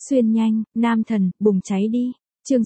Xuyên nhanh, nam thần, bùng cháy đi. Chương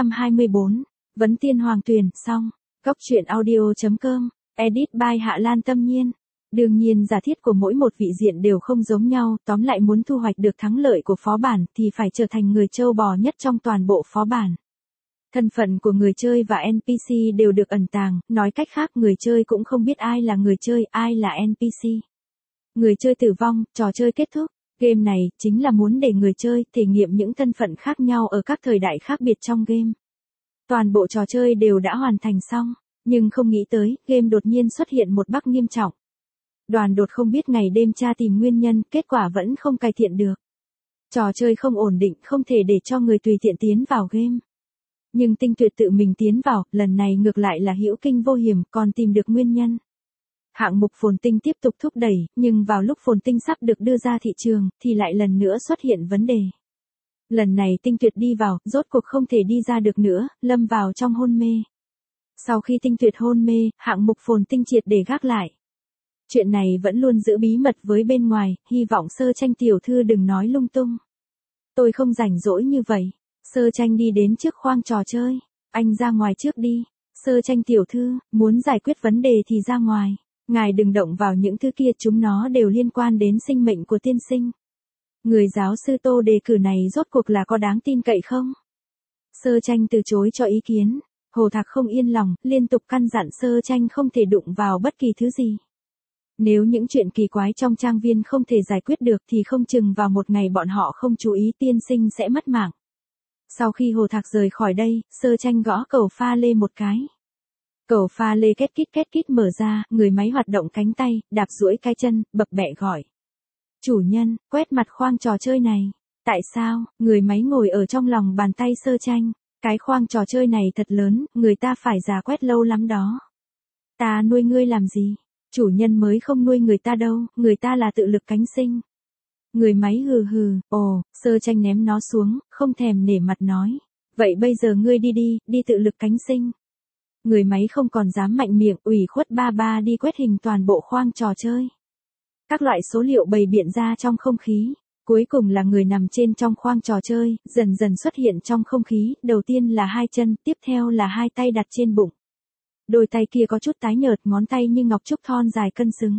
624. Vấn tiên hoàng tuyển, xong. Góc truyện audio.com. Edit by Hạ Lan Tâm Nhiên. Đương nhiên giả thiết của mỗi một vị diện đều không giống nhau, tóm lại muốn thu hoạch được thắng lợi của phó bản thì phải trở thành người trâu bò nhất trong toàn bộ phó bản. Thân phận của người chơi và NPC đều được ẩn tàng, nói cách khác người chơi cũng không biết ai là người chơi, ai là NPC. Người chơi tử vong, trò chơi kết thúc. Game này chính là muốn để người chơi thể nghiệm những thân phận khác nhau ở các thời đại khác biệt trong game. Toàn bộ trò chơi đều đã hoàn thành xong, nhưng không nghĩ tới, game đột nhiên xuất hiện một bug nghiêm trọng. Đoàn đột không biết ngày đêm tra tìm nguyên nhân, kết quả vẫn không cải thiện được. Trò chơi không ổn định, không thể để cho người tùy tiện tiến vào game. Nhưng Tinh Tuyệt tự mình tiến vào, lần này ngược lại là hữu kinh vô hiểm, còn tìm được nguyên nhân. Hạng mục phồn tinh tiếp tục thúc đẩy, nhưng vào lúc phồn tinh sắp được đưa ra thị trường, thì lại lần nữa xuất hiện vấn đề. Lần này Tinh Tuyệt đi vào, rốt cuộc không thể đi ra được nữa, lâm vào trong hôn mê. Sau khi Tinh Tuyệt hôn mê, hạng mục phồn tinh triệt để gác lại. Chuyện này vẫn luôn giữ bí mật với bên ngoài, hy vọng Sơ Tranh tiểu thư đừng nói lung tung. Tôi không rảnh rỗi như vậy. Sơ Tranh đi đến trước khoang trò chơi. Anh ra ngoài trước đi. Sơ Tranh tiểu thư, muốn giải quyết vấn đề thì ra ngoài. Ngài đừng động vào những thứ kia, chúng nó đều liên quan đến sinh mệnh của tiên sinh. Người giáo sư Tô đề cử này rốt cuộc là có đáng tin cậy không? Sơ Tranh từ chối cho ý kiến. Hồ Thạc không yên lòng, liên tục căn dặn Sơ Tranh không thể đụng vào bất kỳ thứ gì. Nếu những chuyện kỳ quái trong trang viên không thể giải quyết được thì không chừng vào một ngày bọn họ không chú ý tiên sinh sẽ mất mạng. Sau khi Hồ Thạc rời khỏi đây, Sơ Tranh gõ cầu pha lê một cái. Cầu pha lê két kít mở ra, người máy hoạt động cánh tay, đạp duỗi cái chân, bập bẹ gọi. Chủ nhân, quét mặt khoang trò chơi này. Tại sao? Người máy ngồi ở trong lòng bàn tay Sơ Tranh. Cái khoang trò chơi này thật lớn, người ta phải già quét lâu lắm đó. Ta nuôi ngươi làm gì? Chủ nhân mới không nuôi người ta đâu, người ta là tự lực cánh sinh. Người máy hừ hừ, ồ, Sơ Tranh ném nó xuống, không thèm nể mặt nói. Vậy bây giờ ngươi đi tự lực cánh sinh. Người máy không còn dám mạnh miệng, ủy khuất ba đi quét hình toàn bộ khoang trò chơi. Các loại số liệu bày biện ra trong không khí. Cuối cùng là người nằm trên trong khoang trò chơi, dần dần xuất hiện trong không khí, đầu tiên là hai chân, tiếp theo là hai tay đặt trên bụng. Đôi tay kia có chút tái nhợt, ngón tay như ngọc trúc thon dài cân xứng.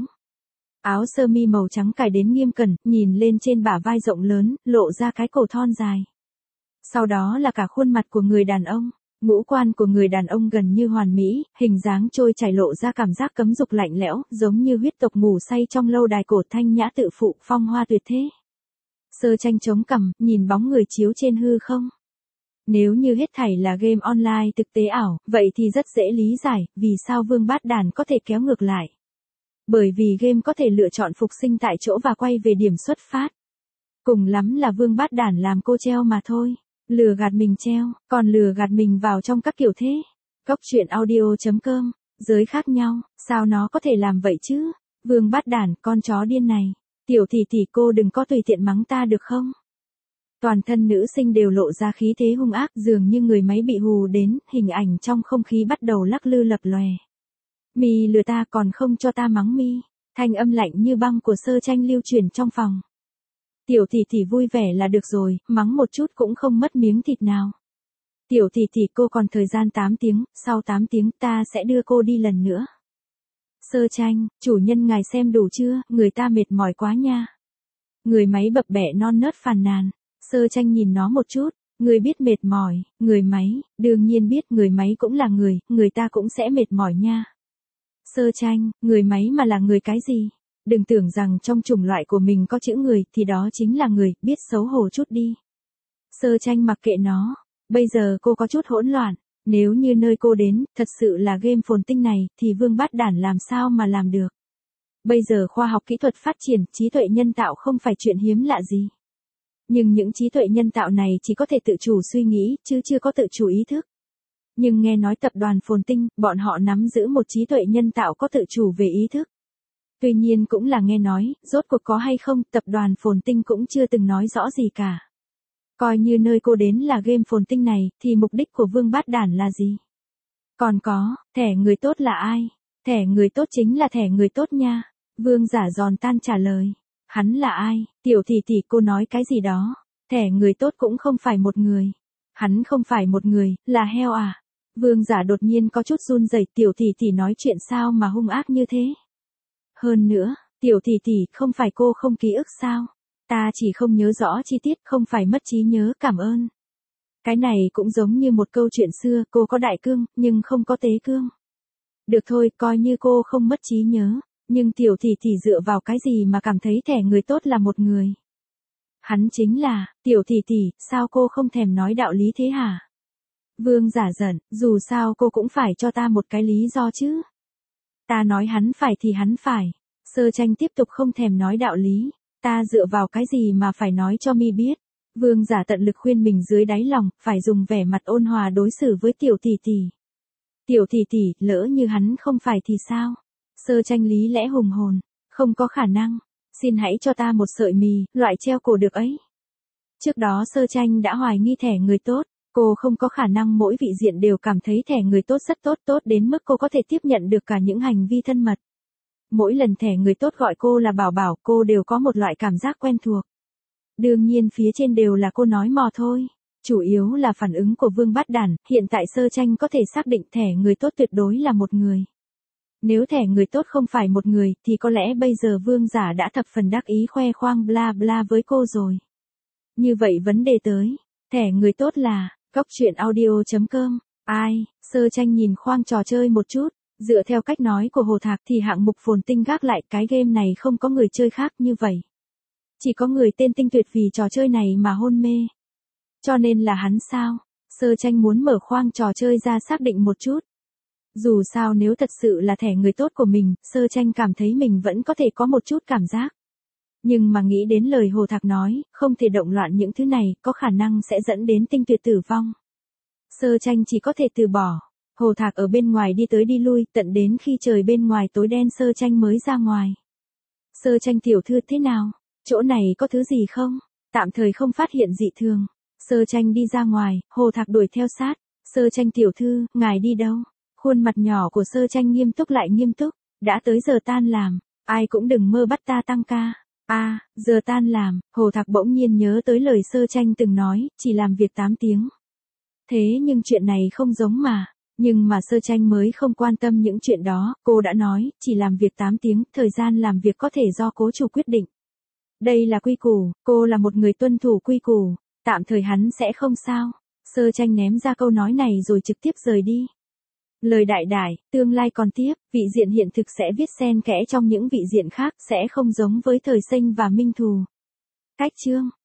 Áo sơ mi màu trắng cài đến nghiêm cẩn, nhìn lên trên bả vai rộng lớn, lộ ra cái cổ thon dài. Sau đó là cả khuôn mặt của người đàn ông. Ngũ quan của người đàn ông gần như hoàn mỹ, hình dáng trôi chảy lộ ra cảm giác cấm dục lạnh lẽo, giống như huyết tộc ngủ say trong lâu đài cổ thanh nhã tự phụ, phong hoa tuyệt thế. Sơ Tranh chống cằm, nhìn bóng người chiếu trên hư không. Nếu như hết thảy là game online thực tế ảo, vậy thì rất dễ lý giải, vì sao Vương Bát Đàn có thể kéo ngược lại. Bởi vì game có thể lựa chọn phục sinh tại chỗ và quay về điểm xuất phát. Cùng lắm là Vương Bát Đàn làm cô treo mà thôi. Lừa gạt mình treo, còn lừa gạt mình vào trong các kiểu thế. Góc truyện audio.com. Giới khác nhau, sao nó có thể làm vậy chứ? Vương Bát Đàn, con chó điên này. Tiểu tỷ cô đừng có tùy tiện mắng ta được không? Toàn thân nữ sinh đều lộ ra khí thế hung ác, dường như người máy bị hù đến, hình ảnh trong không khí bắt đầu lắc lư lập lòe. Mi lừa ta còn không cho ta mắng mi. Thanh âm lạnh như băng của Sơ Tranh lưu truyền trong phòng. Tiểu tỷ vui vẻ là được rồi, mắng một chút cũng không mất miếng thịt nào. Tiểu tỷ cô còn thời gian 8 tiếng, sau 8 tiếng ta sẽ đưa cô đi lần nữa. Sơ Tranh, chủ nhân ngài xem đủ chưa, người ta mệt mỏi quá nha. Người máy bập bẹ non nớt phàn nàn. Sơ Tranh nhìn nó một chút, người biết mệt mỏi, người máy, đương nhiên biết người máy cũng là người ta cũng sẽ mệt mỏi nha. Sơ Tranh, người máy mà là người cái gì? Đừng tưởng rằng trong chủng loại của mình có chữ người thì đó chính là người, biết xấu hổ chút đi. Sơ Tranh mặc kệ nó, bây giờ cô có chút hỗn loạn, nếu như nơi cô đến, thật sự là game phồn tinh này, thì Vương Bát Đàn làm sao mà làm được. Bây giờ khoa học kỹ thuật phát triển, trí tuệ nhân tạo không phải chuyện hiếm lạ gì. Nhưng những trí tuệ nhân tạo này chỉ có thể tự chủ suy nghĩ, chứ chưa có tự chủ ý thức. Nhưng nghe nói tập đoàn phồn tinh, bọn họ nắm giữ một trí tuệ nhân tạo có tự chủ về ý thức. Tuy nhiên cũng là nghe nói, rốt cuộc có hay không, tập đoàn phồn tinh cũng chưa từng nói rõ gì cả. Coi như nơi cô đến là game phồn tinh này, thì mục đích của Vương Bát Đàn là gì? Còn có, thẻ người tốt là ai? Thẻ người tốt chính là thẻ người tốt nha. Vương Giả giòn tan trả lời. Hắn là ai? Tiểu tỷ cô nói cái gì đó? Thẻ người tốt cũng không phải một người. Hắn không phải một người, là heo à? Vương giả đột nhiên có chút run rẩy, tiểu tỷ tỷ nói chuyện sao mà hung ác như thế? Hơn nữa, tiểu tỷ tỷ, không phải cô không ký ức sao? Ta chỉ không nhớ rõ chi tiết, không phải mất trí nhớ, cảm ơn. Cái này cũng giống như một câu chuyện xưa, cô có đại cương, nhưng không có tế cương. Được thôi, coi như cô không mất trí nhớ, nhưng tiểu tỷ tỷ dựa vào cái gì mà cảm thấy thẻ người tốt là một người? Hắn chính là, tiểu tỷ tỷ, sao cô không thèm nói đạo lý thế hả? Vương giả giận, dù sao cô cũng phải cho ta một cái lý do chứ. Ta nói hắn phải thì hắn phải. Sơ tranh tiếp tục không thèm nói đạo lý. Ta dựa vào cái gì mà phải nói cho mi biết. Vương giả tận lực khuyên mình dưới đáy lòng, phải dùng vẻ mặt ôn hòa đối xử với tiểu tỷ tỷ. Tiểu tỷ tỷ, lỡ như hắn không phải thì sao? Sơ tranh lý lẽ hùng hồn. Không có khả năng. Xin hãy cho ta một sợi mì, loại treo cổ được ấy. Trước đó sơ tranh đã hoài nghi thẻ người tốt. Cô không có khả năng mỗi vị diện đều cảm thấy thẻ người tốt rất tốt, tốt đến mức cô có thể tiếp nhận được cả những hành vi thân mật. Mỗi lần thẻ người tốt gọi cô là bảo bảo, cô đều có một loại cảm giác quen thuộc. Đương nhiên phía trên đều là cô nói mò thôi. Chủ yếu là phản ứng của Vương Bát Đản, hiện tại sơ tranh có thể xác định thẻ người tốt tuyệt đối là một người. Nếu thẻ người tốt không phải một người, thì có lẽ bây giờ Vương giả đã thập phần đắc ý khoe khoang bla bla với cô rồi. Như vậy vấn đề tới, thẻ người tốt là, Cóc truyện audio.com, ai, sơ tranh nhìn khoang trò chơi một chút, dựa theo cách nói của Hồ Thạc thì hạng mục phồn tinh gác lại cái game này không có người chơi khác như vậy. Chỉ có người tên Tinh Tuyệt vì trò chơi này mà hôn mê. Cho nên là hắn sao? Sơ tranh muốn mở khoang trò chơi ra xác định một chút. Dù sao nếu thật sự là thẻ người tốt của mình, sơ tranh cảm thấy mình vẫn có thể có một chút cảm giác. Nhưng mà nghĩ đến lời Hồ Thạc nói, không thể động loạn những thứ này, có khả năng sẽ dẫn đến Tinh Tuyệt tử vong. Sơ tranh chỉ có thể từ bỏ. Hồ Thạc ở bên ngoài đi tới đi lui, tận đến khi trời bên ngoài tối đen sơ tranh mới ra ngoài. Sơ tranh tiểu thư thế nào? Chỗ này có thứ gì không? Tạm thời không phát hiện dị thường. Sơ tranh đi ra ngoài, Hồ Thạc đuổi theo sát. Sơ tranh tiểu thư, ngài đi đâu? Khuôn mặt nhỏ của sơ tranh nghiêm túc lại nghiêm túc. Đã tới giờ tan làm, ai cũng đừng mơ bắt ta tăng ca. Giờ tan làm, Hồ Thạc bỗng nhiên nhớ tới lời sơ tranh từng nói, chỉ làm việc 8 tiếng. Thế nhưng chuyện này không giống mà. Nhưng mà sơ tranh mới không quan tâm những chuyện đó, cô đã nói, chỉ làm việc 8 tiếng, thời gian làm việc có thể do cố chủ quyết định. Đây là quy củ, cô là một người tuân thủ quy củ, tạm thời hắn sẽ không sao. Sơ tranh ném ra câu nói này rồi trực tiếp rời đi. Lời đại đại, tương lai còn tiếp, vị diện hiện thực sẽ viết xen kẽ trong những vị diện khác, sẽ không giống với thời Sinh và Minh Thù. Cách chương